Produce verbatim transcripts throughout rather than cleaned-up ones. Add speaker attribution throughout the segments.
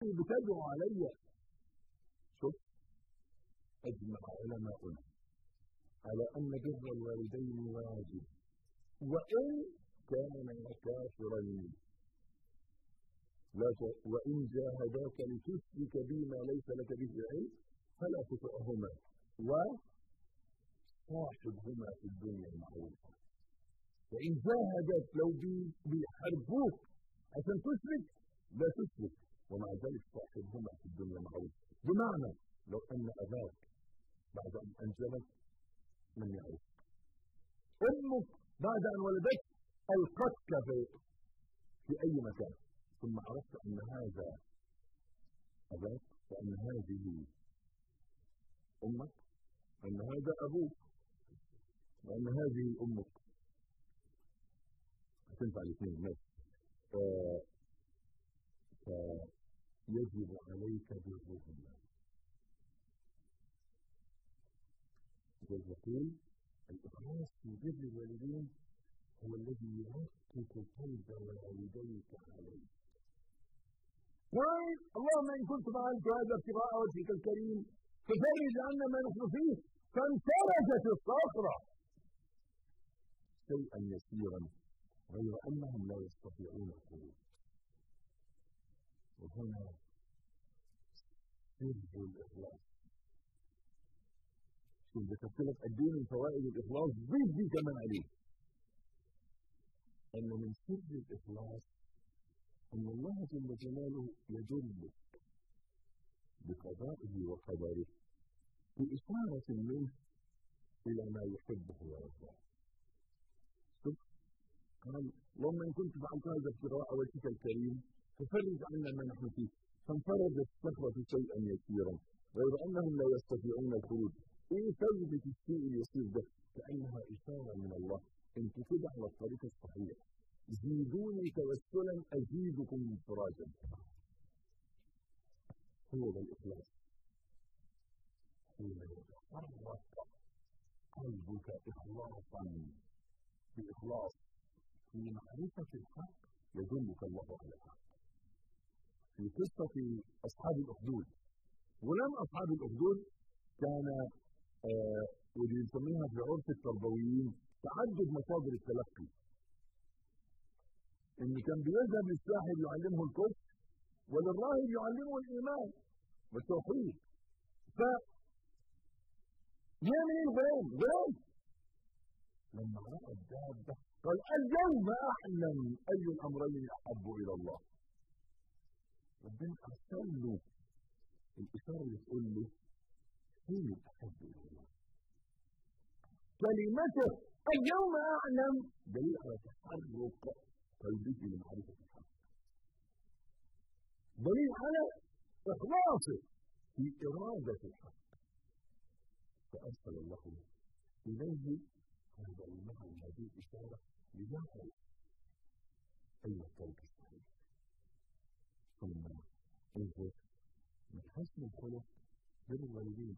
Speaker 1: بتدعو علي. شوف، أجمع علماؤنا على أن بر الوالدين واجب وإن كان كافرا، لا ت... وإن جاهداك لتشرك بي ما ليس لك به علم فلا تطعهما وصاحبهما في الدنيا معروفا. وإن جاهداك لو بيحاربوك عشان تشرك لا تشرك، ومع ذلك صاحبهما في الدنيا معروفا. بمعنى لو أن أباك بعد أن أنجبك لم يعرف، أمك بعد أن ولدت ألقتك في أي مكان، ثم عرفت أن هذا أباك وأن هذه أمك وأن هذا أبوك وأن هذه أمك، هتنفع الاثنين ماشي. فيجب عليك برهما. يقول الإخلاص في بر الوالدين هو الذي يرقق قلب والديك عليه. طيب اللهم إن كنت فعلت هذا ابتغاء وجهك الكريم ففرج عنا ما نحن فيه، فانفرجت الصخرة شيئا يسيرا غير أنهم لا يستطيعون الخروج. وهنا سر الإخلاص. شوف ذكرت لك قد ايه من فوائد الإخلاص، ضيف دي كمان عليه. أن من سر الإخلاص أن الله جل جلاله يدلك بقضائه وقدره بإشارة منه إلى ما يحبه ويرضاه. شوف قال اللهم إن كنت فعلت هذا ابتغاء وجهك الكريم ففرج عنا ما نحن فيه، فانفرجت الصخرة شيئا يسيرا غير أنهم لا يستطيعون الخروج. إيه ثبت الشيء اليسير ده؟ كأنها إشارة من الله أنت كده على الطريق الصحيح، زيدوني توسلا أزيدكم انفراجا. هو ده الإخلاص. حين يتحرك قلبك إخلاصا بإخلاص في معرفة الحق يدلك الله على الحق. في قصة أصحاب الأخدود، ولم أصحاب الأخدود كان آه ودي نسميها في عرف التربويين تعدد مصادر التلقي. إن كان بيذهب للساحر يعلمه الكفر وللراهب يعلمه الإيمان والتوحيد. ف يعمل ايه الغلام؟ غلام لما رأى الدابة قال اليوم أعلم أي الأمرين أحب إلى الله. ربنا أرسل له الإشارة اللي تقول له هي أحب إلى الله. كلمته اليوم أعلم دليل على تحرك قلبه لمعرفة الحق، دليل على إخلاصه في إرادة الحق. فأرسل الله إليه هذا المعنى، هذه الإشارة ليعرف أي الطريق الصحيح. ثم انظر من حسن الخلق بر الوالدين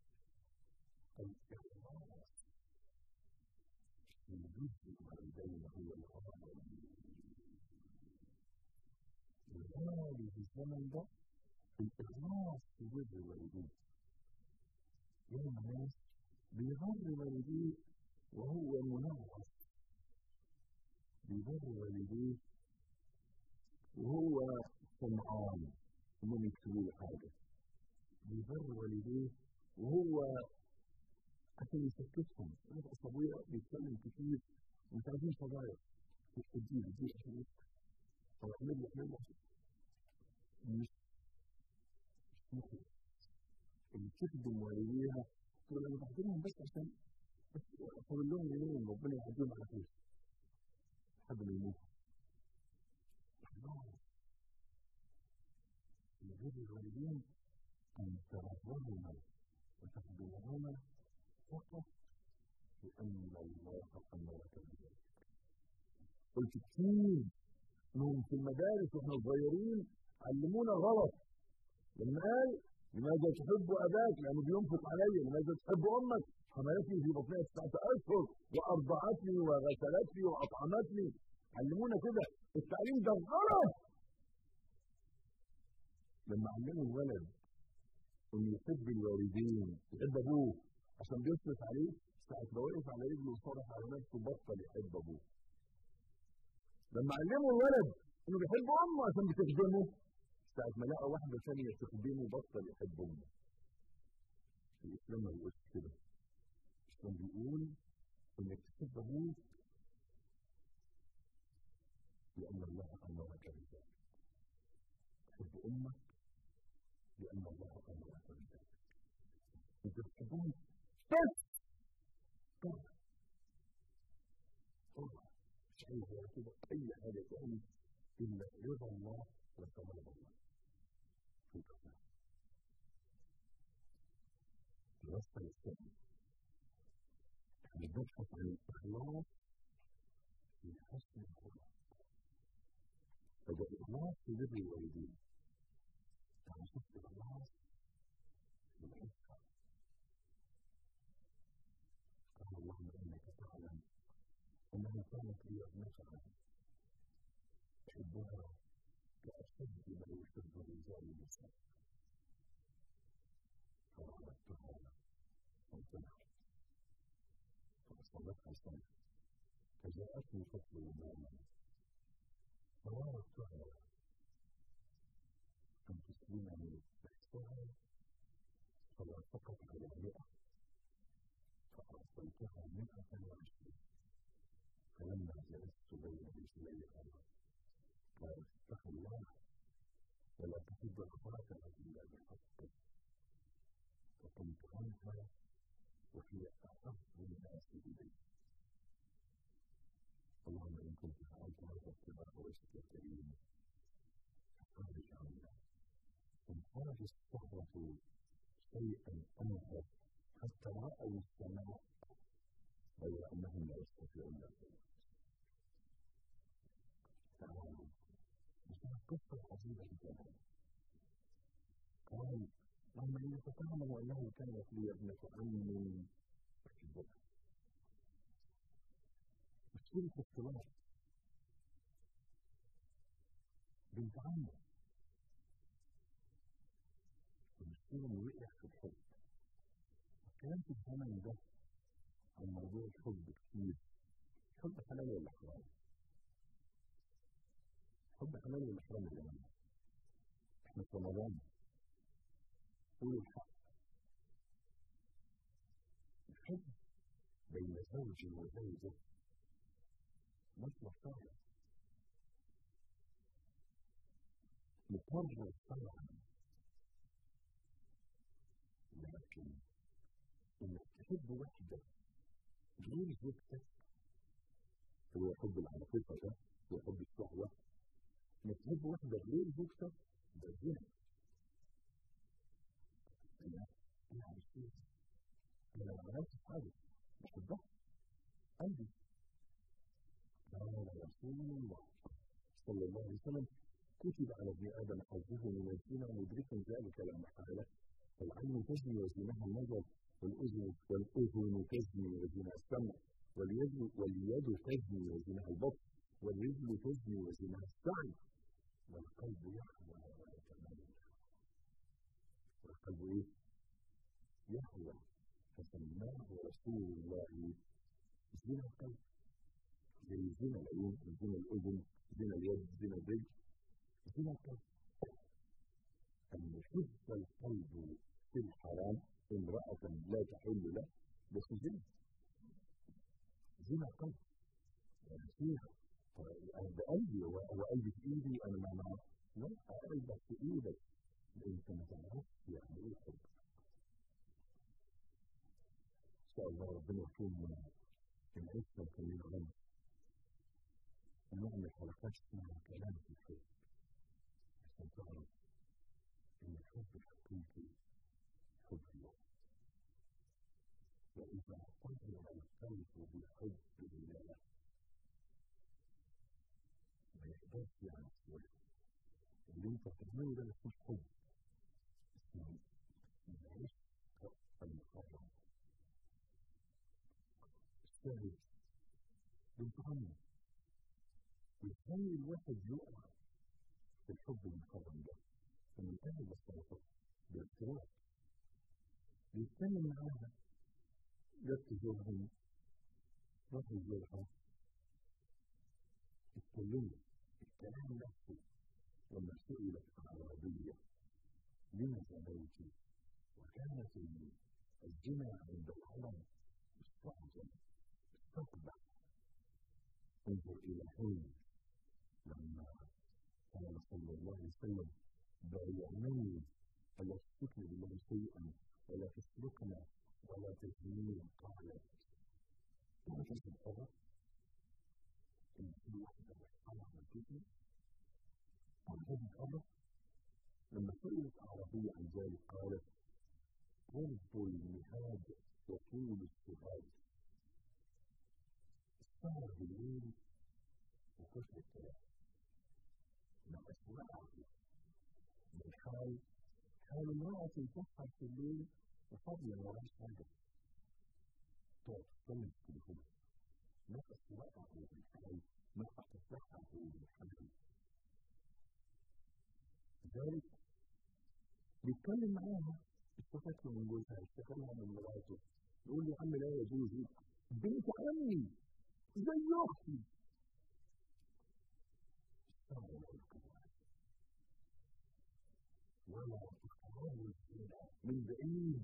Speaker 1: الإخلاص في جزء الوالدين هو الغالي. الغالي في الزمن ده الإخلاص في بر الوالدين. يوم الناس بيبر والديه وهو منغص، بيبر والديه وهو طمعان ومن يكتبوا له حاجة، بيبر والديه وهو عشان يسكتهم. أنا أصابويا بيتكلم كتير ومش عايزين فضايا، مش تديه تديه عشان يسكت أو اعمل له اعمل له مش مخلص. اللي تخدم والديها تقول أنا بخدمهم بس عشان أقول لهم يوم ربنا يحديهم على خير لحد ما يموتوا. يجب الوالدين أن تبرهما وتخدمهما فقط لأن الله أمرك بذلك. قلت كتير إنهم في المدارس وإحنا صغيرين علمونا غلط لما قال لماذا تحب أباك؟ لأنه بينفق علي. لماذا تحب أمك؟ حملتني في بطنها تسعة أشهر وأرضعتني وغسلتني وأطعمتني. علمونا كده. التعليم ده غلط. لما علموا الولد انه يحب الوالدين، يحب ابوه عشان بيصرف عليه، ساعة ما وقف على رجله وصرف على نفسه بطل يحب ابوه. لما علموا الولد انه بيحب امه عشان بتخدمه، ساعة ما لقى واحدة ثانية تخدمه بطل يحب امه. الاسلام ما بيقولش كده. الاسلام بيقول انك تحب ابوك لان الله امرك بذلك، تحب امك لان الله امرك بذلك. انت بتحبهم بس طبعا طبعا مش عايز كده اي حاجه تاني الا رضا الله وثواب الله في الاسلام. الوصفه الثانيه احنا بنبحث عن الاخلاص في حسن الخلق. فده اخلاص في بر الوالدين، تعرف الاخلاص في العفه. قال اللهم انك تعلم انه كانت لي ابنه احبها كاشد ما يحب الرجال النساء، فراودتها فانطلقت فاصابتها سنه فجاءتني تطلب يوما فراودتها ان تسلمني نفسها فوافقت على مئة فأعطيتها مئة وعشرين. فلما جلست بين رجليها قالت اتق الله ولا تحب أخاك إلا بحقه، فقمت عنها وهي أحب الناس إلي. اللهم إن كنت فعلت هذا ابتغاء وجهك الكريم ففرج عنا. إن خرج الصحبة شيئا أنهى حتى رأوا السماء غير أنهم لا يستطيعون ذلك. تعالوا نسمع قصة عجيبة جدا. قال لما إن فتعلم أنه كانت لي ابنة عم أحبها مشكلة اختلاط بنت عمه، المشكلة إنه وقع في الحب. الكلام في الزمن ده عن موضوع الحب كتير. حب حلال ولا حرام؟ حب حلال ولا حرام يا جماعة؟ احنا في رمضان قولوا الحق. الحب بين زوج وزوجة مطلق شرعي مقرر شرعا، لكن انك تحب واحدة غير زوجتك هو حب العاطفة، ده هو حب الشهوة. انك تحب واحدة غير زوجتك ده زنا. انا انا عايز انا لو عملت حاجة بحبها قلبي. قال رسول الله صلى الله عليه وسلم كتب على ابن ادم حظه من الزنا مدرك ذلك لا محالة. العين تزني وزناها النظر، والأذن والأذن تزني وزناها السمع، واليد واليد تزني وزناها البطن، والرجل تزني وزناها السعي، والقلب يحوى ويتمنى. والقلب ايه؟ يحوى. فسماه رسول الله زنا القلب. زي زنا العين، زنا الأذن، زنا اليد، زنا الرجل، زنا القلب. أن يحب القلب في الحرام امرأة لا تحل له بس زنا. زنا القلب يعني فيها أنا بقلبي وقلبي في إيدي أنا ما معه. لا، قلبك في إيدك أنت ما تعرفش يعني إيه الحب. إن شاء الله ربنا يكون العزة كلنا غنى ونعمل حلقات اسمها كلام في الحب عشان تعرف إن الحب الحقيقي حب الله. وإذا طهر القلب بحب الله ما يقدرش يعني يسويه. اللي انت بتعمله ده مش حب، اسمه العشق المحرم. الشاهد بنت عمي يخلي الواحد يقع في الحب المحرم ده. فمنتهى البساطة بالاختلاف بيتكلم معاها جت تزورهم راح يزورها اتكلموا الكلام نفسه لما سئلت أعرابية لما زنيتِ وكانت الزنا عند العرب مستعظم مستقبح انظر إلى حين لما قال صلى الله عليه وسلم بايعنني ألا تشركن بالله شيئا ولا تسرقن ولا تزنين قالت تعرف الحرة إن كل واحدة محصنة على الكتن تعرف الحرة لما سئلت أعرابية عن ذلك قالت قرب المهاد وطول السهاد السهر بالليل وكثر الكلام ما أسمعه من حال حال امرأة تسهر في الليل وفضلا وراش حاجة تقعد تتكلم في التليفون ما أسمعه من حال ما أتسمعه من حال لذلك بيتكلم معاها استفدت من جوزها استفدها من مراته يقول لي عم لا يجوز بنت عمي زي اختي استعمل الكلام ولا تحاول من بعيد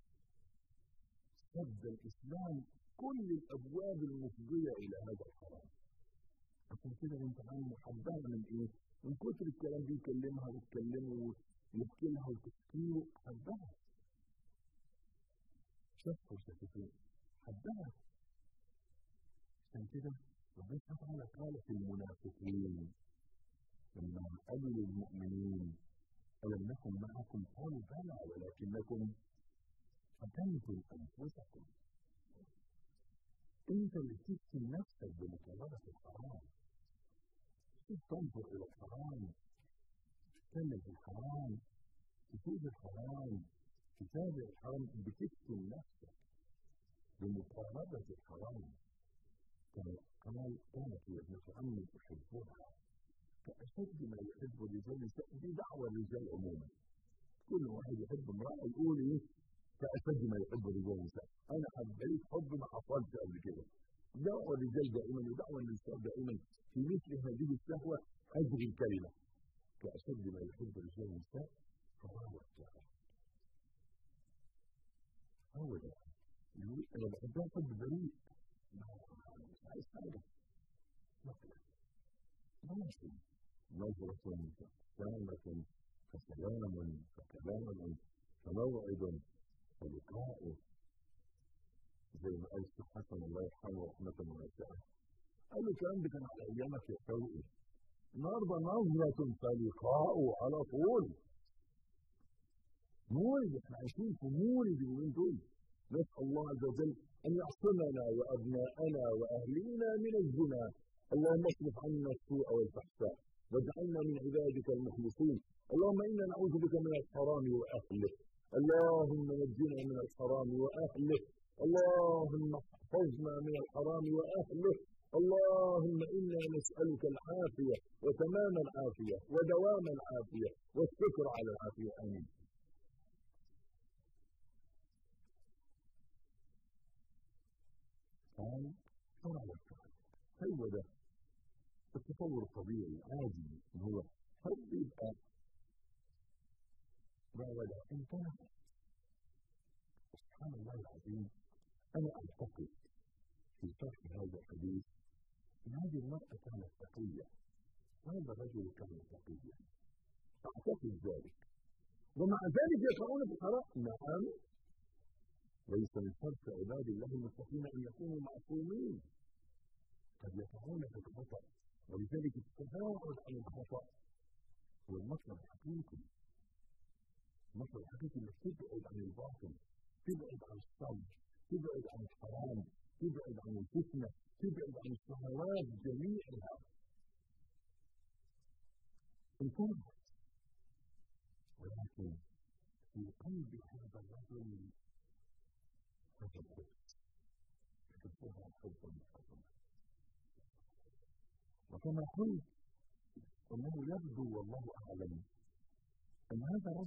Speaker 1: سد الاسلام كل الابواب المفضيه الى هذا الحرام عشان كده بنت عمي حبها من ايه؟ من كتر الكلام بيكلمها وتكلمه يحكي لها وتحكيه حبها شافوا شافتين حبها عشان كده ربنا سبحانه وتعالى قال في المنافقين لما قالوا للمؤمنين ألم نكن معكم قالوا بلى ولكنكم فتنتم أنفسكم أنت اللي تفتن نفسك بمطالبة الحرام تنظر إلى الحرام تتكلم في الحرام تفوز الحرام تتابع الحرام بتفتن نفسك بمقاربة الحرام كما قال كانت ابنة عمي أحبها كأشد ما يحب الرجال دي دعوة الرجال عموما كل واحد يحب امرأة يقول ايه كأشد ما يحب الرجال النساء أنا حبيت حب ما حصلش قبل كده دعوة الرجال دائما ودعوة النساء دائما في مثل هذه الشهوة هذه الكلمة كأشد ما يحب الرجال النساء فهو الشهوة هو ده أنا بحبها حب بريء مش عايز حاجة مثلا ماشي نظرة فابتسامة فسلام فكلام فموعد فلقاء زي ما قال الشيخ حسن الله يرحمه رحمة واسعة قال له الكلام ده كان على أيامك يا فوقي النهارده نظرة فلقاء على طول مولد احنا عايشين في مولد اليومين دول نسأل الله عز وجل أن يعصمنا وأبناءنا وأهلنا من الزنا اللهم اصرف عنا السوء والفحشاء واجعلنا من عبادك المخلصين اللهم إنا نعوذ بك من الحرام وأهله اللهم نجنا من الحرام وأهله اللهم احفظنا من الحرام وأهله اللهم إنا نسألك العافية وتمام العافية ودوام العافية والشكر على العافية آمين قال شرع والفعل هو ده التطور الطبيعي عادي ان هو حب يبقى لا ولا انتهى سبحان الله العظيم انا اعتقد في شرح هذا الحديث ان هذه المرأة كانت تقية وهذا الرجل كان تقيا اعتقد ذلك ومع ذلك يقعون في الحرام نعم ليس من شرط عباد الله المتقين ان يكونوا معصومين قد يقعون في الخطأ ولذلك التباعد عن الخطأ هو المطلب الحقيقي المطلب الحقيقي انك تبعد عن الباطل تبعد عن الصمت تبعد عن الحرام تبعد عن الفتنة تبعد عن الشهوات جميعها انتبهت ولكن في قلب هذا الرجل فجأة يحبها حبا محرما وكما قلت انه يبدو والله اعلم أن هذا